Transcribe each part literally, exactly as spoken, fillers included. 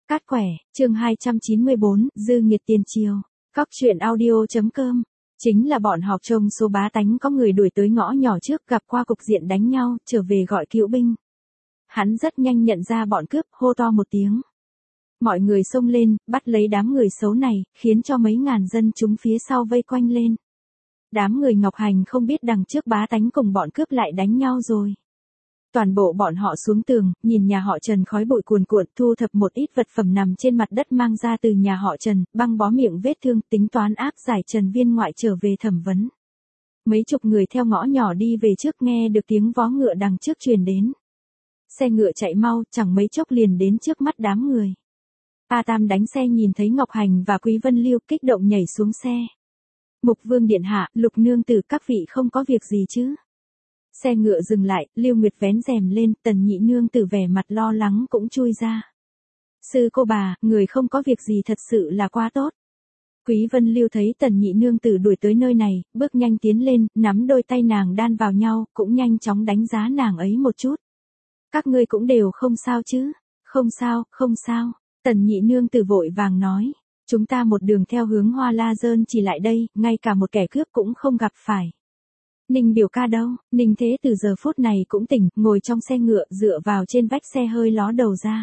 Cát quẻ, chương hai trăm chín mươi bốn, dư nghiệt tiền triều. Cóc truyện audio.com. Chính là bọn họp trông số bá tánh có người đuổi tới ngõ nhỏ trước gặp qua cục diện đánh nhau, trở về gọi cứu binh. Hắn rất nhanh nhận ra bọn cướp, hô to một tiếng. Mọi người xông lên, bắt lấy đám người xấu này, khiến cho mấy ngàn dân chúng phía sau vây quanh lên. Đám người Ngọc Hành không biết đằng trước bá tánh cùng bọn cướp lại đánh nhau rồi. Toàn bộ bọn họ xuống tường, nhìn nhà họ Trần khói bụi cuồn cuộn, thu thập một ít vật phẩm nằm trên mặt đất mang ra từ nhà họ Trần, băng bó miệng vết thương, tính toán áp giải Trần Viên Ngoại trở về thẩm vấn. Mấy chục người theo ngõ nhỏ đi về trước nghe được tiếng vó ngựa đằng trước truyền đến. Xe ngựa chạy mau, chẳng mấy chốc liền đến trước mắt đám người. A Tam đánh xe nhìn thấy Ngọc Hành và Quý Vân Lưu kích động nhảy xuống xe. Mục Vương điện hạ, Lục nương tử, các vị không có việc gì chứ? Xe ngựa dừng lại, Lưu Nguyệt vén rèm lên, Tần nhị nương tử vẻ mặt lo lắng cũng chui ra. Sư cô bà, người không có việc gì thật sự là quá tốt. Quý Vân Lưu thấy Tần nhị nương tử đuổi tới nơi này, bước nhanh tiến lên, nắm đôi tay nàng đan vào nhau, cũng nhanh chóng đánh giá nàng ấy một chút. Các ngươi cũng đều không sao chứ? Không sao, không sao. Tần nhị nương tử vội vàng nói. Chúng ta một đường theo hướng Hoa La Dơn chỉ lại đây, ngay cả một kẻ cướp cũng không gặp phải. Ninh biểu ca đâu? Ninh Thế từ giờ phút này cũng tỉnh, ngồi trong xe ngựa, dựa vào trên vách xe hơi ló đầu ra.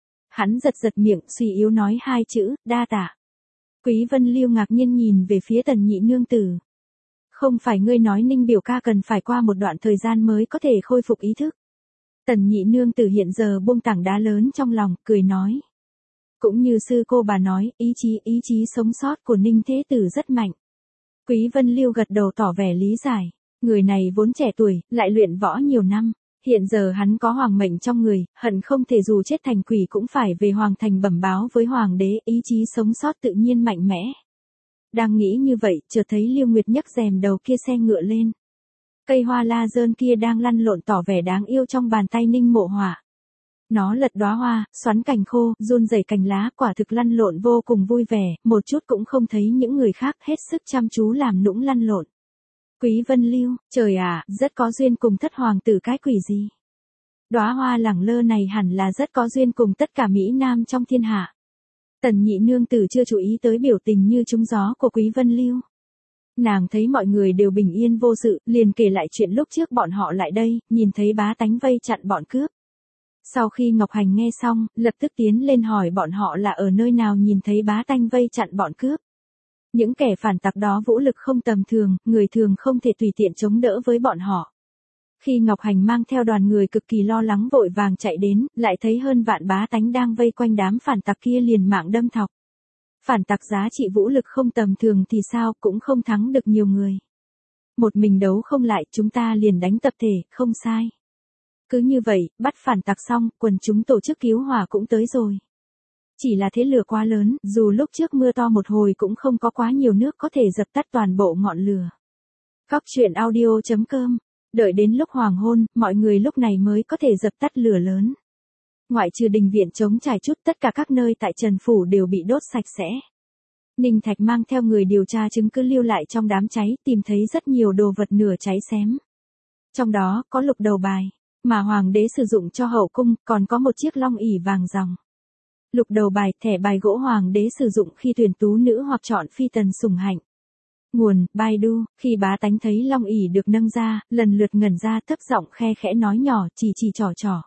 Hắn giật giật miệng, suy yếu nói hai chữ, đa tạ. Quý Vân Lưu ngạc nhiên nhìn về phía Tần nhị nương tử. Không phải ngươi nói Ninh biểu ca cần phải qua một đoạn thời gian mới có thể khôi phục ý thức. Tần nhị nương tử hiện giờ buông tảng đá lớn trong lòng, cười nói. Cũng như sư cô bà nói, ý chí, ý chí sống sót của Ninh Thế tử rất mạnh. Quý Vân Lưu gật đầu tỏ vẻ lý giải. Người này vốn trẻ tuổi, lại luyện võ nhiều năm. Hiện giờ hắn có hoàng mệnh trong người, hận không thể dù chết thành quỷ cũng phải về hoàng thành bẩm báo với hoàng đế, ý chí sống sót tự nhiên mạnh mẽ. Đang nghĩ như vậy, chợt thấy Lưu Nguyệt nhấc rèm đầu kia xe ngựa lên. Cây hoa la dơn kia đang lăn lộn tỏ vẻ đáng yêu trong bàn tay Ninh Mộ Hỏa. Nó lật đóa hoa, xoắn cành khô, run rẩy cành lá, quả thực lăn lộn vô cùng vui vẻ, một chút cũng không thấy những người khác hết sức chăm chú làm nũng lăn lộn. Quý Vân Lưu, trời ạ, rất có duyên cùng thất hoàng tử cái quỷ gì. Đóa hoa lẳng lơ này hẳn là rất có duyên cùng tất cả Mỹ Nam trong thiên hạ. Tần nhị nương tử chưa chú ý tới biểu tình như trúng gió của Quý Vân Lưu. Nàng thấy mọi người đều bình yên vô sự, liền kể lại chuyện lúc trước bọn họ lại đây, nhìn thấy bá tánh vây chặn bọn cướp. Sau khi Ngọc Hành nghe xong, lập tức tiến lên hỏi bọn họ là ở nơi nào nhìn thấy bá tánh vây chặn bọn cướp. Những kẻ phản tặc đó vũ lực không tầm thường, người thường không thể tùy tiện chống đỡ với bọn họ. Khi Ngọc Hành mang theo đoàn người cực kỳ lo lắng vội vàng chạy đến, lại thấy hơn vạn bá tánh đang vây quanh đám phản tặc kia liền mạng đâm thọc. Phản tặc giá trị vũ lực không tầm thường thì sao, cũng không thắng được nhiều người. Một mình đấu không lại, chúng ta liền đánh tập thể, không sai. Cứ như vậy, bắt phản tặc xong, quần chúng tổ chức cứu hỏa cũng tới rồi. Chỉ là thế lửa quá lớn, dù lúc trước mưa to một hồi cũng không có quá nhiều nước có thể dập tắt toàn bộ ngọn lửa. Cóc truyện audio.com. Đợi đến lúc hoàng hôn, mọi người lúc này mới có thể dập tắt lửa lớn. Ngoại trừ đình viện trống trải chút, tất cả các nơi tại Trần Phủ đều bị đốt sạch sẽ. Ninh Thạch mang theo người điều tra chứng cứ lưu lại trong đám cháy, tìm thấy rất nhiều đồ vật nửa cháy xém. Trong đó, có lục đầu bài, mà hoàng đế sử dụng cho hậu cung, còn có một chiếc long ỷ vàng ròng. Lục đầu bài, thẻ bài gỗ hoàng đế sử dụng khi tuyển tú nữ hoặc chọn phi tần sủng hạnh. Nguồn, Baidu, khi bá tánh thấy long ỷ được nâng ra, lần lượt ngẩn ra thấp giọng khe khẽ nói nhỏ, chỉ chỉ trò trò.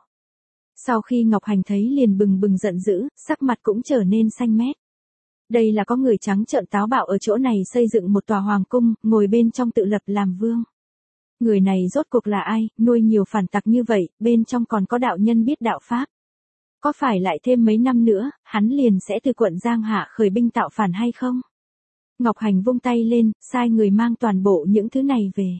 Sau khi Ngọc Hành thấy liền bừng bừng giận dữ, sắc mặt cũng trở nên xanh mét. Đây là có người trắng trợn táo bạo ở chỗ này xây dựng một tòa hoàng cung, ngồi bên trong tự lập làm vương. Người này rốt cuộc là ai, nuôi nhiều phản tặc như vậy, bên trong còn có đạo nhân biết đạo pháp. Có phải lại thêm mấy năm nữa, hắn liền sẽ từ quận Giang Hạ khởi binh tạo phản hay không? Ngọc Hành vung tay lên, sai người mang toàn bộ những thứ này về.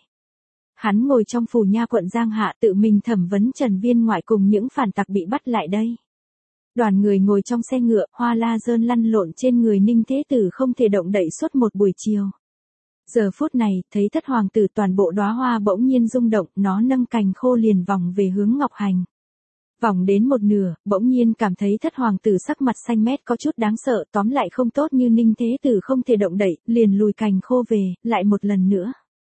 Hắn ngồi trong phủ nha quận Giang Hạ tự mình thẩm vấn Trần Viên Ngoại cùng những phản tặc bị bắt lại đây. Đoàn người ngồi trong xe ngựa, hoa la dơn lăn lộn trên người Ninh Thế tử không thể động đậy suốt một buổi chiều. Giờ phút này, thấy thất hoàng tử toàn bộ đóa hoa bỗng nhiên rung động, nó nâng cành khô liền vòng về hướng Ngọc Hành. Vòng đến một nửa, bỗng nhiên cảm thấy thất hoàng tử sắc mặt xanh mét có chút đáng sợ, tóm lại không tốt như Ninh Thế tử không thể động đậy, liền lùi cành khô về, lại một lần nữa.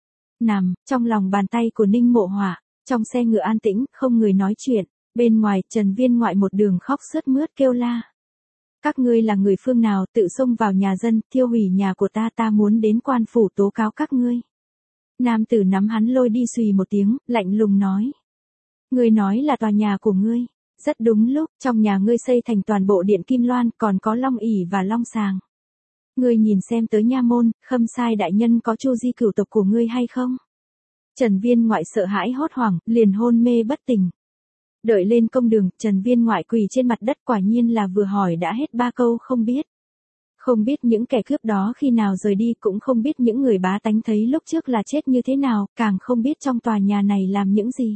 Nằm, trong lòng bàn tay của Ninh Mộ Hỏa, trong xe ngựa an tĩnh, không người nói chuyện, bên ngoài Trần Viên Ngoại một đường khóc sướt mướt kêu la. Các ngươi là người phương nào tự xông vào nhà dân, thiêu hủy nhà của ta, ta muốn đến quan phủ tố cáo các ngươi. Nam tử nắm hắn lôi đi xùy một tiếng, lạnh lùng nói. Ngươi nói là tòa nhà của ngươi. Rất đúng lúc, trong nhà ngươi xây thành toàn bộ điện kim loan, còn có long ỷ và long sàng. Ngươi nhìn xem tới nha môn, Khâm Sai đại nhân có chu di cửu tộc của ngươi hay không? Trần Viên Ngoại sợ hãi hốt hoảng, liền hôn mê bất tỉnh. Đợi lên công đường, Trần Viên Ngoại quỳ trên mặt đất, quả nhiên là vừa hỏi đã hết ba câu không biết. Không biết những kẻ cướp đó khi nào rời đi, cũng không biết những người bá tánh thấy lúc trước là chết như thế nào, càng không biết trong tòa nhà này làm những gì.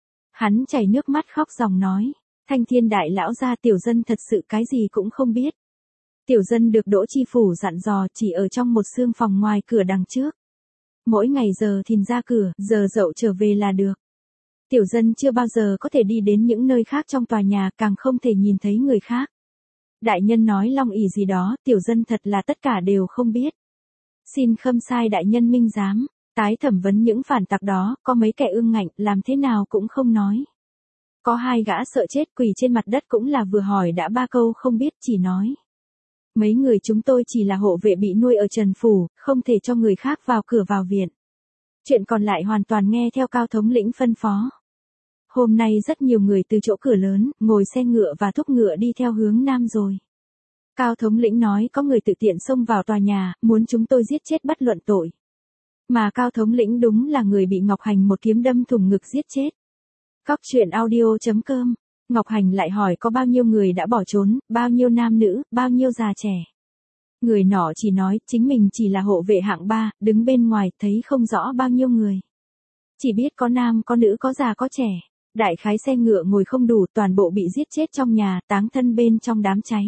Hắn chảy nước mắt khóc ròng nói, Thanh Thiên đại lão gia, tiểu dân thật sự cái gì cũng không biết. Tiểu dân được Đỗ Chi Phủ dặn dò chỉ ở trong một xương phòng ngoài cửa đằng trước. Mỗi ngày giờ thìn ra cửa, giờ dậu trở về là được. Tiểu dân chưa bao giờ có thể đi đến những nơi khác trong tòa nhà, càng không thể nhìn thấy người khác. Đại nhân nói long ỷ gì đó, tiểu dân thật là tất cả đều không biết. Xin Khâm Sai đại nhân minh giám, tái thẩm vấn những phản tặc đó, có mấy kẻ ương ngạnh, làm thế nào cũng không nói. Có hai gã sợ chết quỳ trên mặt đất cũng là vừa hỏi đã ba câu không biết, chỉ nói. Mấy người chúng tôi chỉ là hộ vệ bị nuôi ở Trần Phủ, không thể cho người khác vào cửa vào viện. Chuyện còn lại hoàn toàn nghe theo Cao thống lĩnh phân phó. Hôm nay rất nhiều người từ chỗ cửa lớn, ngồi xe ngựa và thúc ngựa đi theo hướng nam rồi. Cao thống lĩnh nói có người tự tiện xông vào tòa nhà, muốn chúng tôi giết chết bất luận tội. Mà Cao thống lĩnh đúng là người bị Ngọc Hành một kiếm đâm thủng ngực giết chết. Cóc truyện audio chấm com. Ngọc Hành lại hỏi có bao nhiêu người đã bỏ trốn, bao nhiêu nam nữ, bao nhiêu già trẻ. Người nọ chỉ nói chính mình chỉ là hộ vệ hạng ba, đứng bên ngoài thấy không rõ bao nhiêu người. Chỉ biết có nam có nữ có già có trẻ. Đại khái xe ngựa ngồi không đủ, toàn bộ bị giết chết trong nhà, táng thân bên trong đám cháy.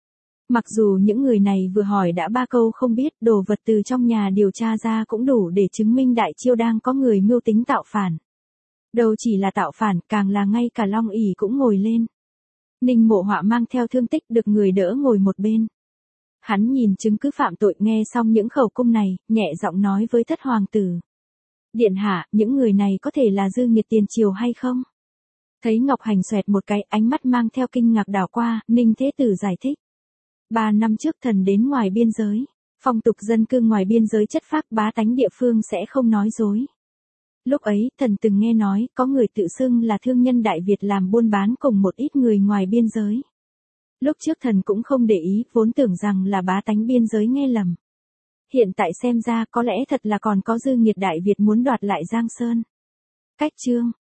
Mặc dù những người này vừa hỏi đã ba câu không biết, đồ vật từ trong nhà điều tra ra cũng đủ để chứng minh Đại Chiêu đang có người mưu tính tạo phản. Đâu chỉ là tạo phản, càng là ngay cả long ỷ cũng ngồi lên. Ninh Mộ Họa mang theo thương tích được người đỡ ngồi một bên. Hắn nhìn chứng cứ phạm tội, nghe xong những khẩu cung này, nhẹ giọng nói với thất hoàng tử. Điện hạ, những người này có thể là dư nghiệt tiền triều hay không? Thấy Ngọc Hành xoẹt một cái, ánh mắt mang theo kinh ngạc đảo qua, Ninh Thế Tử giải thích. Ba năm trước thần đến ngoài biên giới. Phong tục dân cư ngoài biên giới chất phác, bá tánh địa phương sẽ không nói dối. Lúc ấy, thần từng nghe nói, có người tự xưng là thương nhân Đại Việt làm buôn bán cùng một ít người ngoài biên giới. Lúc trước thần cũng không để ý, vốn tưởng rằng là bá tánh biên giới nghe lầm. Hiện tại xem ra có lẽ thật là còn có dư nghiệt Đại Việt muốn đoạt lại Giang Sơn. Cách chương